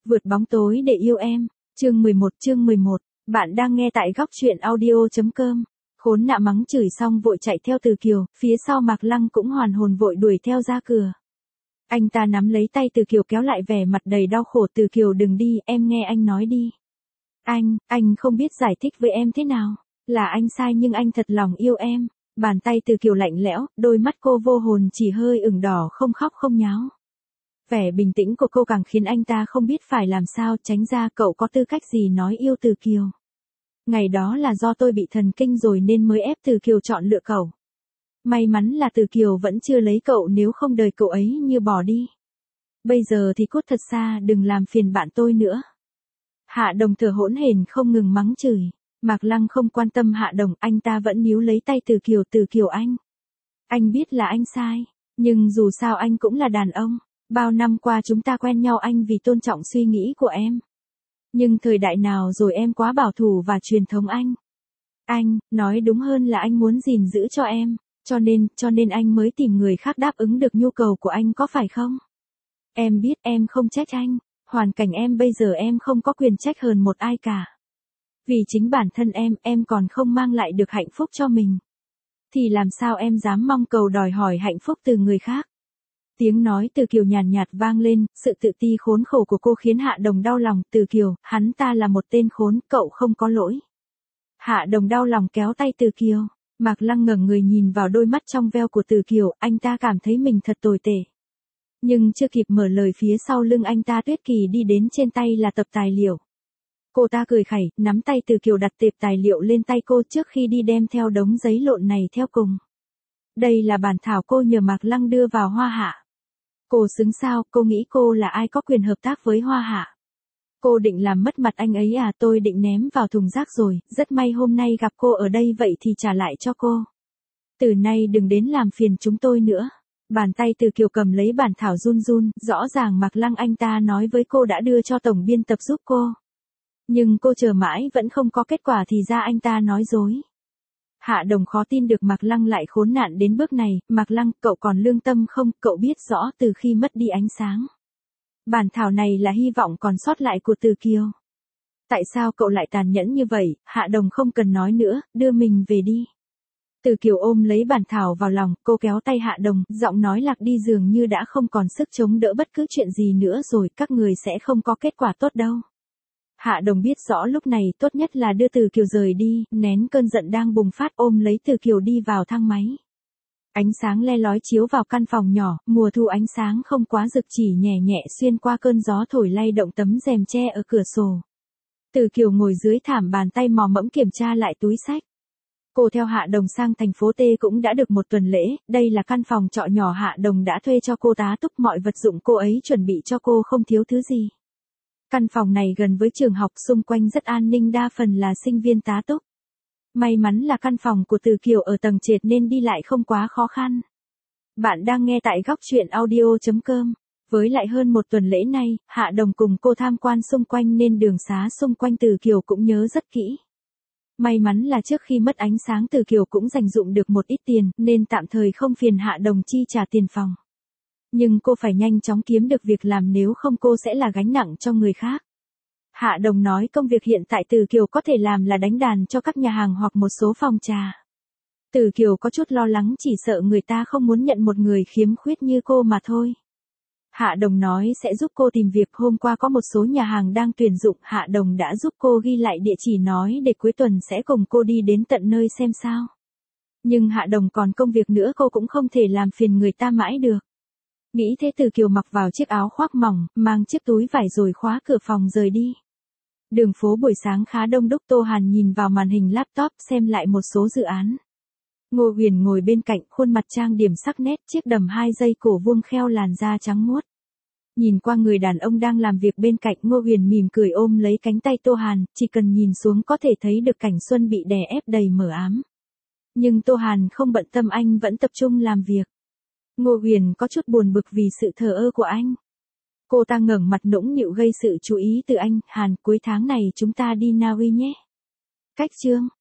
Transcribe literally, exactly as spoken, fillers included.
Vượt bóng tối để yêu em, chương mười một chương mười một, bạn đang nghe tại góc truyện audio.com. Khốn nạn mắng chửi xong vội chạy theo Từ Kiều, phía sau Mạc Lăng cũng hoàn hồn vội đuổi theo ra cửa. Anh ta nắm lấy tay Từ Kiều kéo lại vẻ mặt đầy đau khổ. Từ Kiều đừng đi, em nghe anh nói đi. Anh, anh không biết giải thích với em thế nào. Là anh sai nhưng anh thật lòng yêu em. Bàn tay Từ Kiều lạnh lẽo, đôi mắt cô vô hồn chỉ hơi ửng đỏ không khóc không nháo. Vẻ bình tĩnh của cô càng khiến anh ta không biết phải làm sao, tránh ra. Cậu có tư cách gì nói yêu Từ Kiều. Ngày đó là do tôi bị thần kinh rồi nên mới ép Từ Kiều chọn lựa cậu. May mắn là Từ Kiều vẫn chưa lấy cậu, nếu không đời cậu ấy như bỏ đi. Bây giờ thì cút thật xa, đừng làm phiền bạn tôi nữa. Hạ Đồng thở hổn hển không ngừng mắng chửi. Mạc Lăng không quan tâm Hạ Đồng, anh ta vẫn níu lấy tay Từ Kiều. Từ Kiều anh. Anh biết là anh sai, nhưng dù sao anh cũng là đàn ông. Bao năm qua chúng ta quen nhau anh vì tôn trọng suy nghĩ của em. Nhưng thời đại nào rồi em quá bảo thủ và truyền thống anh. Anh, nói đúng hơn là anh muốn gìn giữ cho em. Cho nên, cho nên anh mới tìm người khác đáp ứng được nhu cầu của anh, có phải không? Em biết em không trách anh. Hoàn cảnh em bây giờ em không có quyền trách hơn một ai cả. Vì chính bản thân em, em còn không mang lại được hạnh phúc cho mình. Thì làm sao em dám mong cầu đòi hỏi hạnh phúc từ người khác? Tiếng nói Từ Kiều nhàn nhạt, nhạt vang lên, sự tự ti khốn khổ của cô khiến Hạ Đồng đau lòng. Từ Kiều, hắn ta là một tên khốn, cậu không có lỗi. Hạ Đồng đau lòng kéo tay Từ Kiều. Mạc Lăng ngẩng người nhìn vào đôi mắt trong veo của Từ Kiều, anh ta cảm thấy mình thật tồi tệ. Nhưng chưa kịp mở lời, phía sau lưng anh ta Tuyết Kỳ đi đến, trên tay là tập tài liệu. Cô ta cười khẩy, nắm tay Từ Kiều đặt tệp tài liệu lên tay cô, trước khi đi đem theo đống giấy lộn này theo cùng. Đây là bản thảo cô nhờ Mạc Lăng đưa vào Hoa Hạ. Cô xứng sao, cô nghĩ cô là ai có quyền hợp tác với Hoa Hạ? Cô định làm mất mặt anh ấy à? Tôi định ném vào thùng rác rồi, rất may hôm nay gặp cô ở đây, vậy thì trả lại cho cô. Từ nay đừng đến làm phiền chúng tôi nữa. Bàn tay Từ Kiều cầm lấy bản thảo run run, rõ ràng Mạc Lăng anh ta nói với cô đã đưa cho tổng biên tập giúp cô. Nhưng cô chờ mãi vẫn không có kết quả, thì ra anh ta nói dối. Hạ Đồng khó tin được Mạc Lăng lại khốn nạn đến bước này. Mạc Lăng, cậu còn lương tâm không? Cậu biết rõ từ khi mất đi ánh sáng, bản thảo này là hy vọng còn sót lại của Từ Kiều. Tại sao cậu lại tàn nhẫn như vậy? Hạ Đồng không cần nói nữa, đưa mình về đi. Từ Kiều ôm lấy bản thảo vào lòng, cô kéo tay Hạ Đồng, giọng nói lạc đi, dường như đã không còn sức chống đỡ bất cứ chuyện gì nữa rồi, các người sẽ không có kết quả tốt đâu. Hạ Đồng biết rõ lúc này tốt nhất là đưa Từ Kiều rời đi, nén cơn giận đang bùng phát, ôm lấy Từ Kiều đi vào thang máy. Ánh sáng le lói chiếu vào căn phòng nhỏ, mùa thu ánh sáng không quá rực, chỉ nhẹ nhẹ xuyên qua cơn gió thổi lay động tấm rèm tre ở cửa sổ. Từ Kiều ngồi dưới thảm, bàn tay mò mẫm kiểm tra lại túi sách. Cô theo Hạ Đồng sang thành phố T cũng đã được một tuần lễ, đây là căn phòng trọ nhỏ Hạ Đồng đã thuê cho cô tá túc, mọi vật dụng cô ấy chuẩn bị cho cô không thiếu thứ gì. Căn phòng này gần với trường học, xung quanh rất an ninh, đa phần là sinh viên tá túc. May mắn là căn phòng của Từ Kiều ở tầng trệt nên đi lại không quá khó khăn. Bạn đang nghe tại góc truyện audio.com. Với lại hơn một tuần lễ nay, Hạ Đồng cùng cô tham quan xung quanh nên đường xá xung quanh Từ Kiều cũng nhớ rất kỹ. May mắn là trước khi mất ánh sáng Từ Kiều cũng dành dụm được một ít tiền nên tạm thời không phiền Hạ Đồng chi trả tiền phòng. Nhưng cô phải nhanh chóng kiếm được việc làm, nếu không cô sẽ là gánh nặng cho người khác. Hạ Đồng nói công việc hiện tại Từ Kiều có thể làm là đánh đàn cho các nhà hàng hoặc một số phòng trà. Từ Kiều có chút lo lắng, chỉ sợ người ta không muốn nhận một người khiếm khuyết như cô mà thôi. Hạ Đồng nói sẽ giúp cô tìm việc, hôm qua có một số nhà hàng đang tuyển dụng, Hạ Đồng đã giúp cô ghi lại địa chỉ, nói để cuối tuần sẽ cùng cô đi đến tận nơi xem sao. Nhưng Hạ Đồng còn công việc nữa, cô cũng không thể làm phiền người ta mãi được. Nghĩ thế Từ Kiều mặc vào chiếc áo khoác mỏng, mang chiếc túi vải rồi khóa cửa phòng rời đi. Đường phố buổi sáng khá đông đúc, Tô Hàn nhìn vào màn hình laptop xem lại một số dự án. Ngô Huyền ngồi bên cạnh, khuôn mặt trang điểm sắc nét, chiếc đầm hai dây cổ vuông kheo, làn da trắng muốt. Nhìn qua người đàn ông đang làm việc bên cạnh, Ngô Huyền mỉm cười ôm lấy cánh tay Tô Hàn, chỉ cần nhìn xuống có thể thấy được cảnh xuân bị đè ép đầy mờ ám. Nhưng Tô Hàn không bận tâm, anh vẫn tập trung làm việc. Ngô Huyền có chút buồn bực vì sự thờ ơ của anh. Cô ta ngẩng mặt nũng nịu gây sự chú ý từ anh. Hàn, cuối tháng này chúng ta đi Na Uy nhé. Cách chương.